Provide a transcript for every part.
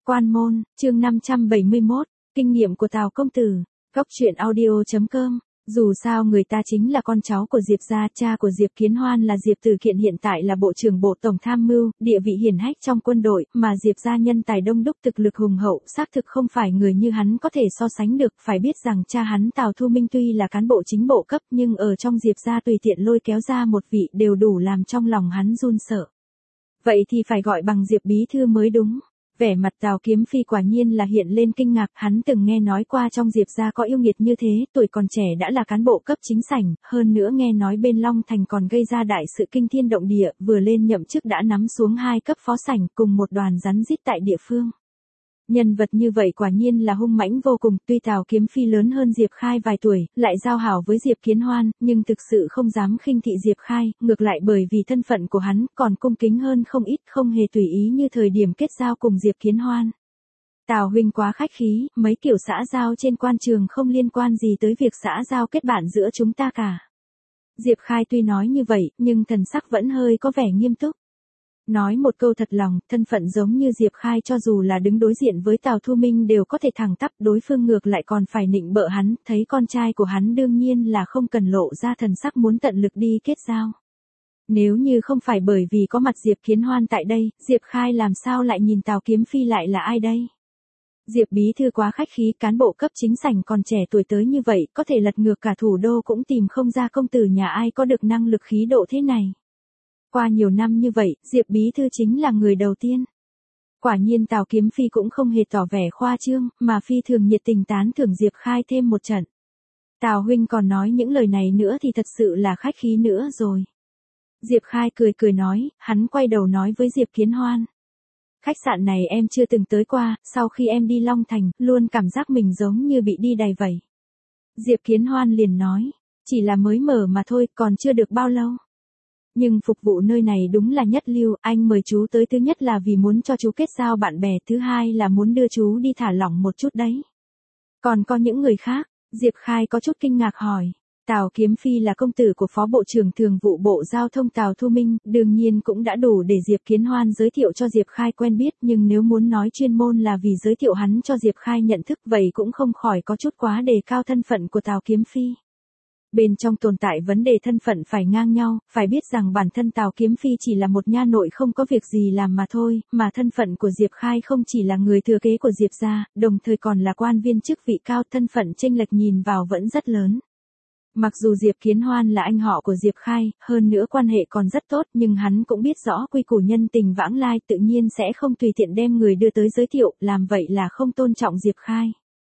Quan môn, chương 571, kinh nghiệm của Tào công tử. Góc truyện audio.com. Dù sao người ta chính là con cháu của Diệp gia, cha của Diệp Kiến Hoan là Diệp Từ Kiện hiện tại là bộ trưởng bộ tổng tham mưu, địa vị hiển hách trong quân đội, mà Diệp gia nhân tài đông đúc thực lực hùng hậu, xác thực không phải người như hắn có thể so sánh được, phải biết rằng cha hắn Tào Thu Minh tuy là cán bộ chính bộ cấp nhưng ở trong Diệp gia tùy tiện lôi kéo ra một vị đều đủ làm trong lòng hắn run sợ. Vậy thì phải gọi bằng Diệp bí thư mới đúng. Vẻ mặt Tào Kiếm Phi quả nhiên là hiện lên kinh ngạc, hắn từng nghe nói qua trong Diệp gia có yêu nghiệt như thế, tuổi còn trẻ đã là cán bộ cấp chính sảnh, hơn nữa nghe nói bên Long Thành còn gây ra đại sự kinh thiên động địa, vừa lên nhậm chức đã nắm xuống 2 cấp phó sảnh cùng một đoàn rắn rít tại địa phương. Nhân vật như vậy quả nhiên là hung mãnh vô cùng, tuy Tào Kiếm Phi lớn hơn Diệp Khai vài tuổi, lại giao hảo với Diệp Kiến Hoan, nhưng thực sự không dám khinh thị Diệp Khai, ngược lại bởi vì thân phận của hắn còn cung kính hơn không ít, không hề tùy ý như thời điểm kết giao cùng Diệp Kiến Hoan. Tào huynh quá khách khí, mấy kiểu xã giao trên quan trường không liên quan gì tới việc xã giao kết bạn giữa chúng ta cả. Diệp Khai tuy nói như vậy, nhưng thần sắc vẫn hơi có vẻ nghiêm túc. Nói một câu thật lòng, thân phận giống như Diệp Khai cho dù là đứng đối diện với Tào Thu Minh đều có thể thẳng tắp, đối phương ngược lại còn phải nịnh bợ hắn, thấy con trai của hắn đương nhiên là không cần lộ ra thần sắc muốn tận lực đi kết giao. Nếu như không phải bởi vì có mặt Diệp Kiến Hoan tại đây, Diệp Khai làm sao lại nhìn Tào Kiếm Phi lại là ai đây? Diệp bí thư quá khách khí, cán bộ cấp chính sảnh còn trẻ tuổi tới như vậy, có thể lật ngược cả thủ đô cũng tìm không ra công tử nhà ai có được năng lực khí độ thế này. Qua nhiều năm như vậy, Diệp bí thư chính là người đầu tiên. Quả nhiên Tào Kiếm Phi cũng không hề tỏ vẻ khoa trương, mà phi thường nhiệt tình tán thưởng Diệp Khai thêm một trận. Tào huynh còn nói những lời này nữa thì thật sự là khách khí nữa rồi. Diệp Khai cười cười nói, hắn quay đầu nói với Diệp Kiến Hoan. Khách sạn này em chưa từng tới qua, sau khi em đi Long Thành, luôn cảm giác mình giống như bị đi đày vậy. Diệp Kiến Hoan liền nói, chỉ là mới mở mà thôi, còn chưa được bao lâu. Nhưng phục vụ nơi này đúng là nhất lưu, anh mời chú tới thứ nhất là vì muốn cho chú kết giao bạn bè, thứ hai là muốn đưa chú đi thả lỏng một chút đấy. Còn có những người khác, Diệp Khai có chút kinh ngạc hỏi. Tào Kiếm Phi là công tử của Phó Bộ trưởng Thường vụ Bộ Giao thông Tào Thu Minh, đương nhiên cũng đã đủ để Diệp Kiến Hoan giới thiệu cho Diệp Khai quen biết, nhưng nếu muốn nói chuyên môn là vì giới thiệu hắn cho Diệp Khai nhận thức vậy cũng không khỏi có chút quá đề cao thân phận của Tào Kiếm Phi. Bên trong tồn tại vấn đề thân phận phải ngang nhau, phải biết rằng bản thân Tào Kiếm Phi chỉ là một nha nội không có việc gì làm mà thôi, mà thân phận của Diệp Khai không chỉ là người thừa kế của Diệp gia, đồng thời còn là quan viên chức vị cao, thân phận chênh lệch nhìn vào vẫn rất lớn. Mặc dù Diệp Kiến Hoan là anh họ của Diệp Khai, hơn nữa quan hệ còn rất tốt, nhưng hắn cũng biết rõ quy củ nhân tình vãng lai, tự nhiên sẽ không tùy tiện đem người đưa tới giới thiệu, làm vậy là không tôn trọng Diệp Khai.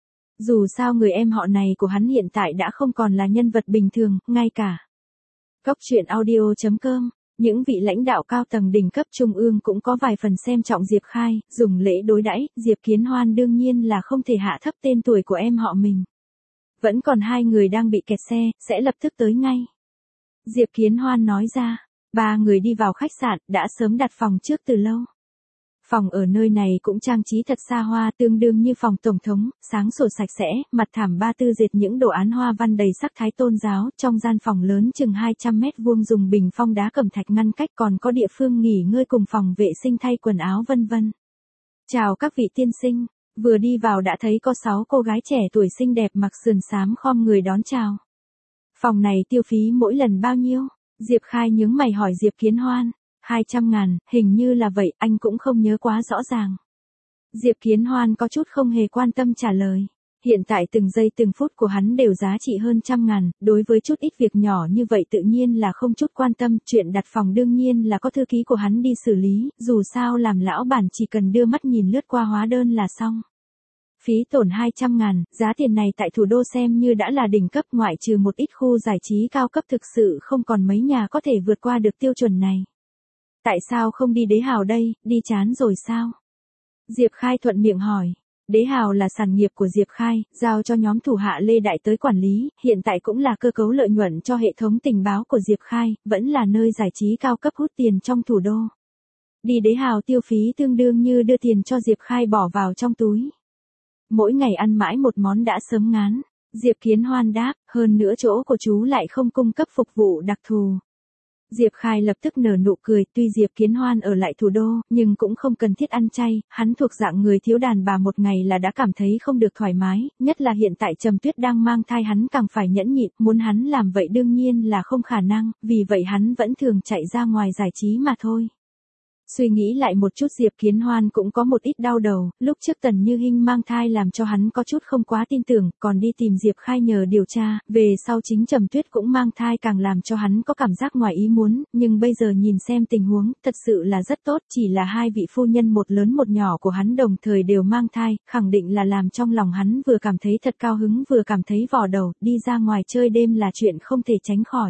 Dù sao người em họ này của hắn hiện tại đã không còn là nhân vật bình thường, ngay cả. Góc truyện audio.com, những vị lãnh đạo cao tầng đỉnh cấp trung ương cũng có vài phần xem trọng Diệp Khai, dùng lễ đối đãi, Diệp Kiến Hoan đương nhiên là không thể hạ thấp tên tuổi của em họ mình. Vẫn còn 2 người đang bị kẹt xe, sẽ lập tức tới ngay. Diệp Kiến Hoan nói ra, 3 người đi vào khách sạn, đã sớm đặt phòng trước từ lâu. Phòng ở nơi này cũng trang trí thật xa hoa, tương đương như phòng tổng thống, sáng sủa sạch sẽ, mặt thảm ba tư dệt những đồ án hoa văn đầy sắc thái tôn giáo, trong gian phòng lớn chừng 200 mét vuông dùng bình phong đá cẩm thạch ngăn cách, còn có địa phương nghỉ ngơi cùng phòng vệ sinh thay quần áo vân vân. Chào các vị tiên sinh, vừa đi vào đã thấy có 6 cô gái trẻ tuổi xinh đẹp mặc sườn xám khom người đón chào. Phòng này tiêu phí mỗi lần bao nhiêu? Diệp Khai nhướng mày hỏi Diệp Kiến Hoan. 200.000, hình như là vậy, anh cũng không nhớ quá rõ ràng. Diệp Kiến Hoan có chút không hề quan tâm trả lời. Hiện tại từng giây từng phút của hắn đều giá trị hơn 100.000, đối với chút ít việc nhỏ như vậy tự nhiên là không chút quan tâm, chuyện đặt phòng đương nhiên là có thư ký của hắn đi xử lý, dù sao làm lão bản chỉ cần đưa mắt nhìn lướt qua hóa đơn là xong. Phí tổn 200.000, giá tiền này tại thủ đô xem như đã là đỉnh cấp, ngoại trừ một ít khu giải trí cao cấp thực sự không còn mấy nhà có thể vượt qua được tiêu chuẩn này. Tại sao không đi Đế Hào đây, đi chán rồi sao? Diệp Khai thuận miệng hỏi. Đế Hào là sản nghiệp của Diệp Khai, giao cho nhóm thủ hạ Lê Đại tới quản lý, hiện tại cũng là cơ cấu lợi nhuận cho hệ thống tình báo của Diệp Khai, vẫn là nơi giải trí cao cấp hút tiền trong thủ đô. Đi Đế Hào tiêu phí tương đương như đưa tiền cho Diệp Khai bỏ vào trong túi. Mỗi ngày ăn mãi một món đã sớm ngán. Diệp Kiến Hoan đáp, hơn nữa chỗ của chú lại không cung cấp phục vụ đặc thù. Diệp Khai lập tức nở nụ cười, tuy Diệp Kiến Hoan ở lại thủ đô, nhưng cũng không cần thiết ăn chay, hắn thuộc dạng người thiếu đàn bà một ngày là đã cảm thấy không được thoải mái, nhất là hiện tại Trầm Tuyết đang mang thai hắn càng phải nhẫn nhịn, muốn hắn làm vậy đương nhiên là không khả năng, vì vậy hắn vẫn thường chạy ra ngoài giải trí mà thôi. Suy nghĩ lại một chút Diệp Kiến Hoan cũng có một ít đau đầu, lúc trước Tần Như Hinh mang thai làm cho hắn có chút không quá tin tưởng, còn đi tìm Diệp Khai nhờ điều tra, về sau chính Trầm Tuyết cũng mang thai càng làm cho hắn có cảm giác ngoài ý muốn, nhưng bây giờ nhìn xem tình huống, thật sự là rất tốt, chỉ là hai vị phu nhân một lớn một nhỏ của hắn đồng thời đều mang thai, khẳng định là làm trong lòng hắn vừa cảm thấy thật cao hứng vừa cảm thấy vò đầu, đi ra ngoài chơi đêm là chuyện không thể tránh khỏi.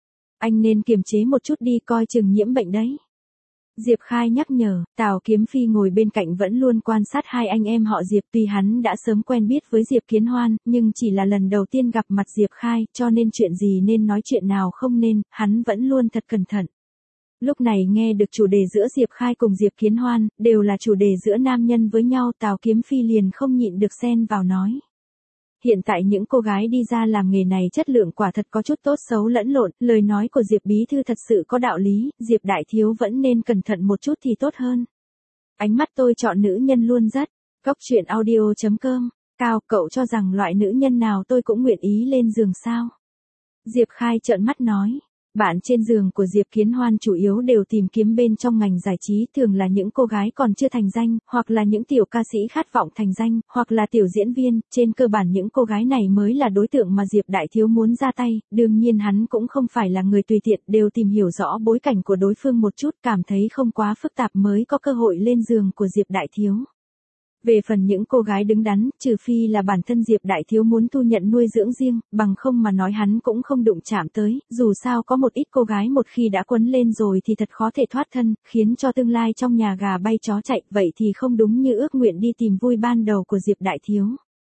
Anh nên kiềm chế một chút đi, coi chừng nhiễm bệnh đấy. Diệp Khai nhắc nhở, Tào Kiếm Phi ngồi bên cạnh vẫn luôn quan sát hai anh em họ Diệp, tuy hắn đã sớm quen biết với Diệp Kiến Hoan, nhưng chỉ là lần đầu tiên gặp mặt Diệp Khai, cho nên chuyện gì nên nói chuyện nào không nên, hắn vẫn luôn thật cẩn thận. Lúc này nghe được chủ đề giữa Diệp Khai cùng Diệp Kiến Hoan, đều là chủ đề giữa nam nhân với nhau, Tào Kiếm Phi liền không nhịn được xen vào nói. Hiện tại những cô gái đi ra làm nghề này chất lượng quả thật có chút tốt xấu lẫn lộn, lời nói của Diệp Bí Thư thật sự có đạo lý, Diệp Đại Thiếu vẫn nên cẩn thận một chút thì tốt hơn. Ánh mắt tôi chọn nữ nhân luôn rất. Cóc truyện audio.com, Cao, cậu cho rằng loại nữ nhân nào tôi cũng nguyện ý lên giường sao? Diệp Khai trợn mắt nói. Bạn trên giường của Diệp Kiến Hoan chủ yếu đều tìm kiếm bên trong ngành giải trí, thường là những cô gái còn chưa thành danh, hoặc là những tiểu ca sĩ khát vọng thành danh, hoặc là tiểu diễn viên, trên cơ bản những cô gái này mới là đối tượng mà Diệp Đại Thiếu muốn ra tay, đương nhiên hắn cũng không phải là người tùy tiện, đều tìm hiểu rõ bối cảnh của đối phương một chút, cảm thấy không quá phức tạp mới có cơ hội lên giường của Diệp Đại Thiếu. Về phần những cô gái đứng đắn, trừ phi là bản thân Diệp Đại Thiếu muốn thu nhận nuôi dưỡng riêng, bằng không mà nói hắn cũng không đụng chạm tới, dù sao có một ít cô gái một khi đã quấn lên rồi thì thật khó thể thoát thân, khiến cho tương lai trong nhà gà bay chó chạy, vậy thì không đúng như ước nguyện đi tìm vui ban đầu của Diệp Đại Thiếu.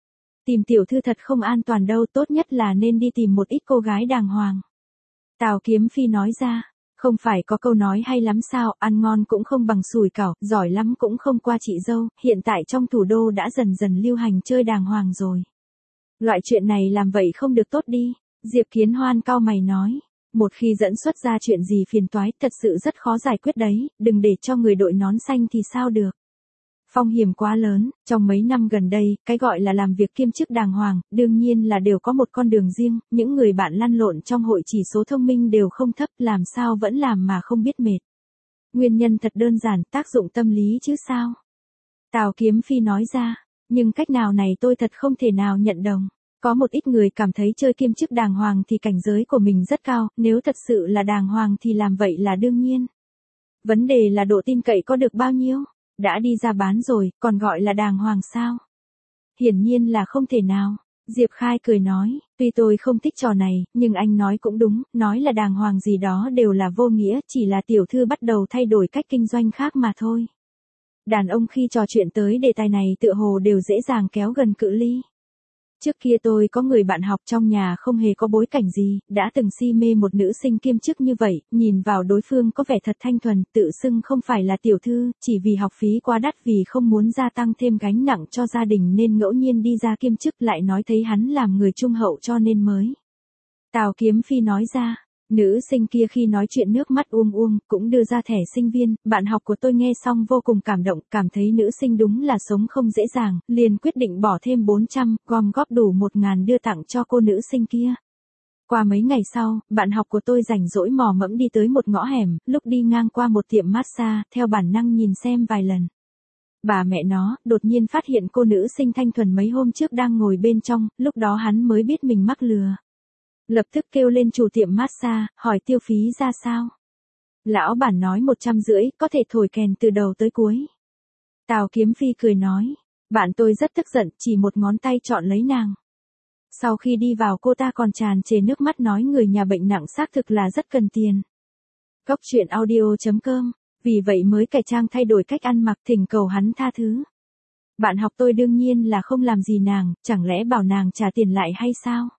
Tìm tiểu thư thật không an toàn đâu, tốt nhất là nên đi tìm một ít cô gái đàng hoàng. Tào Kiếm Phi nói ra. Không phải có câu nói hay lắm sao, ăn ngon cũng không bằng sủi cảo, giỏi lắm cũng không qua chị dâu, hiện tại trong thủ đô đã dần dần lưu hành chơi đàng hoàng rồi. Loại chuyện này làm vậy không được tốt đi, Diệp Kiến Hoan cau mày nói. Một khi dẫn xuất ra chuyện gì phiền toái, thật sự rất khó giải quyết đấy, đừng để cho người đội nón xanh thì sao được. Phong hiểm quá lớn, trong mấy năm gần đây, cái gọi là làm việc kiêm chức đàng hoàng, đương nhiên là đều có một con đường riêng, những người bạn lăn lộn trong hội chỉ số thông minh đều không thấp, làm sao vẫn làm mà không biết mệt. Nguyên nhân thật đơn giản, tác dụng tâm lý chứ sao. Tào Kiếm Phi nói ra, nhưng cách nào này tôi thật không thể nào nhận đồng. Có một ít người cảm thấy chơi kiêm chức đàng hoàng thì cảnh giới của mình rất cao, nếu thật sự là đàng hoàng thì làm vậy là đương nhiên. Vấn đề là độ tin cậy có được bao nhiêu? Đã đi ra bán rồi, còn gọi là đàng hoàng sao? Hiển nhiên là không thể nào. Diệp Khai cười nói, tuy tôi không thích trò này, nhưng anh nói cũng đúng, nói là đàng hoàng gì đó đều là vô nghĩa, chỉ là tiểu thư bắt đầu thay đổi cách kinh doanh khác mà thôi. Đàn ông khi trò chuyện tới đề tài này tựa hồ đều dễ dàng kéo gần cự ly. Trước kia tôi có người bạn học trong nhà không hề có bối cảnh gì, đã từng si mê một nữ sinh kiêm chức như vậy, nhìn vào đối phương có vẻ thật thanh thuần, tự xưng không phải là tiểu thư, chỉ vì học phí quá đắt vì không muốn gia tăng thêm gánh nặng cho gia đình nên ngẫu nhiên đi ra kiêm chức, lại nói thấy hắn làm người trung hậu cho nên mới. Tào Kiếm Phi nói ra. Nữ sinh kia khi nói chuyện nước mắt cũng đưa ra thẻ sinh viên, bạn học của tôi nghe xong vô cùng cảm động, cảm thấy nữ sinh đúng là sống không dễ dàng, liền quyết định bỏ thêm 400, gom góp đủ 1.000 đưa tặng cho cô nữ sinh kia. Qua mấy ngày sau, bạn học của tôi rảnh rỗi mò mẫm đi tới một ngõ hẻm, lúc đi ngang qua một tiệm massage, theo bản năng nhìn xem vài lần. Bà mẹ nó, đột nhiên phát hiện cô nữ sinh thanh thuần mấy hôm trước đang ngồi bên trong, lúc đó hắn mới biết mình mắc lừa. Lập tức kêu lên chủ tiệm massage, hỏi tiêu phí ra sao. Lão bản nói 150, có thể thổi kèn từ đầu tới cuối. Tào Kiếm Phi cười nói, bạn tôi rất tức giận, chỉ một ngón tay chọn lấy nàng. Sau khi đi vào cô ta còn tràn trề nước mắt nói người nhà bệnh nặng xác thực là rất cần tiền. Cóc truyện audio.com, vì vậy mới cải trang thay đổi cách ăn mặc, thỉnh cầu hắn tha thứ. Bạn học tôi đương nhiên là không làm gì nàng, chẳng lẽ bảo nàng trả tiền lại hay sao?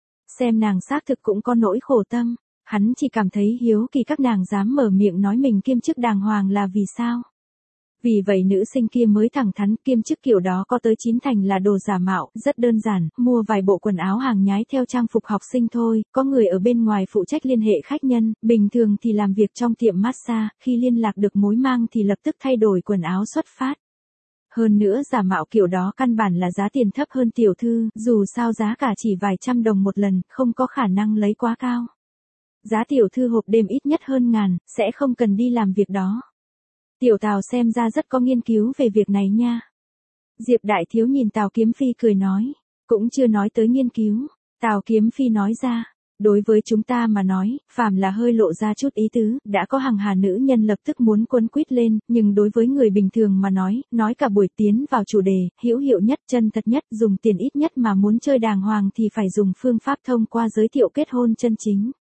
Xem nàng xác thực cũng có nỗi khổ tâm, hắn chỉ cảm thấy hiếu kỳ các nàng dám mở miệng nói mình kiêm chức đàng hoàng là vì sao. Vì vậy nữ sinh kia mới thẳng thắn, kiêm chức kiểu đó có tới 9 thành là đồ giả mạo, rất đơn giản, mua vài bộ quần áo hàng nhái theo trang phục học sinh thôi, có người ở bên ngoài phụ trách liên hệ khách nhân, bình thường thì làm việc trong tiệm massage, khi liên lạc được mối mang thì lập tức thay đổi quần áo xuất phát. Hơn nữa giả mạo kiểu đó căn bản là giá tiền thấp hơn tiểu thư, dù sao giá cả chỉ vài trăm đồng một lần, không có khả năng lấy quá cao. Giá tiểu thư hộp đêm ít nhất hơn ngàn, sẽ không cần đi làm việc đó. Tiểu Tào xem ra rất có nghiên cứu về việc này nha. Diệp Đại Thiếu nhìn Tào Kiếm Phi cười nói, cũng chưa nói tới nghiên cứu. Tào Kiếm Phi nói ra, đối với chúng ta mà nói, phàm là hơi lộ ra chút ý tứ, đã có hàng hà nữ nhân lập tức muốn quấn quýt lên, nhưng đối với người bình thường mà nói cả buổi tiến vào chủ đề, hữu hiệu nhất, chân thật nhất, dùng tiền ít nhất mà muốn chơi đàng hoàng thì phải dùng phương pháp thông qua giới thiệu kết hôn chân chính.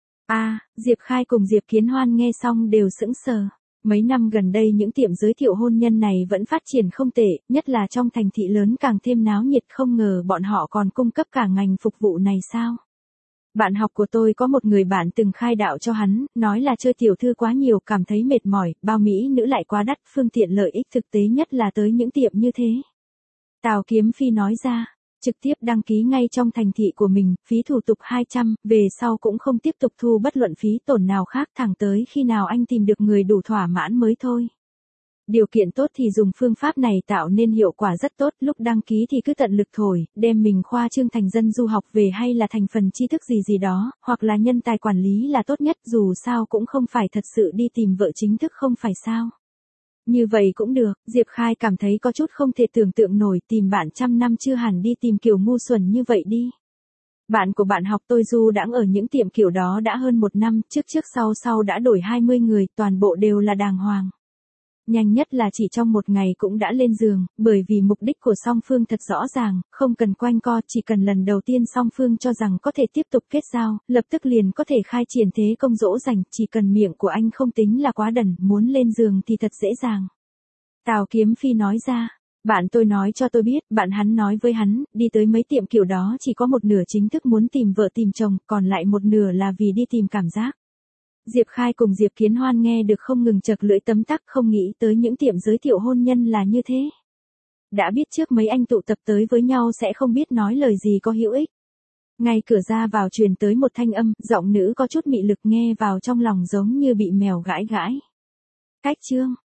Diệp Khai cùng Diệp Kiến Hoan nghe xong đều sững sờ. Mấy năm gần đây những tiệm giới thiệu hôn nhân này vẫn phát triển không tệ, nhất là trong thành thị lớn càng thêm náo nhiệt, không ngờ bọn họ còn cung cấp cả ngành phục vụ này sao. Bạn học của tôi có một người bạn từng khai đạo cho hắn, nói là chơi tiểu thư quá nhiều, cảm thấy mệt mỏi, bao mỹ nữ lại quá đắt, phương tiện lợi ích thực tế nhất là tới những tiệm như thế. Tào Kiếm Phi nói ra, trực tiếp đăng ký ngay trong thành thị của mình, phí thủ tục 200, về sau cũng không tiếp tục thu bất luận phí tổn nào khác, thẳng tới khi nào anh tìm được người đủ thỏa mãn mới thôi. Điều kiện tốt thì dùng phương pháp này tạo nên hiệu quả rất tốt, lúc đăng ký thì cứ tận lực thổi, đem mình khoa trương thành dân du học về hay là thành phần tri thức gì đó, hoặc là nhân tài quản lý là tốt nhất, dù sao cũng không phải thật sự đi tìm vợ chính thức, không phải sao. Như vậy cũng được, Diệp Khai cảm thấy có chút không thể tưởng tượng nổi, tìm bạn trăm năm chưa hẳn đi tìm kiểu ngu xuẩn như vậy đi. Bạn của bạn học tôi du đãng ở những tiệm kiểu đó đã hơn 1 năm, trước sau đã đổi 20 người, toàn bộ đều là đàng hoàng. Nhanh nhất là chỉ trong 1 ngày cũng đã lên giường, bởi vì mục đích của song phương thật rõ ràng, không cần quanh co, chỉ cần lần đầu tiên song phương cho rằng có thể tiếp tục kết giao, lập tức liền có thể khai triển thế công dỗ dành, chỉ cần miệng của anh không tính là quá đần, muốn lên giường thì thật dễ dàng. Tào Kiếm Phi nói ra, bạn tôi nói cho tôi biết, bạn hắn nói với hắn, đi tới mấy tiệm kiểu đó chỉ có một nửa chính thức muốn tìm vợ tìm chồng, còn lại một nửa là vì đi tìm cảm giác. Diệp Khai cùng Diệp Kiến Hoan nghe được không ngừng chật lưỡi tấm tắc, không nghĩ tới những tiệm giới thiệu hôn nhân là như thế. Đã biết trước mấy anh tụ tập tới với nhau sẽ không biết nói lời gì có hữu ích. Ngay cửa ra vào truyền tới một thanh âm, giọng nữ có chút mị lực, nghe vào trong lòng giống như bị mèo gãi gãi. Cách chương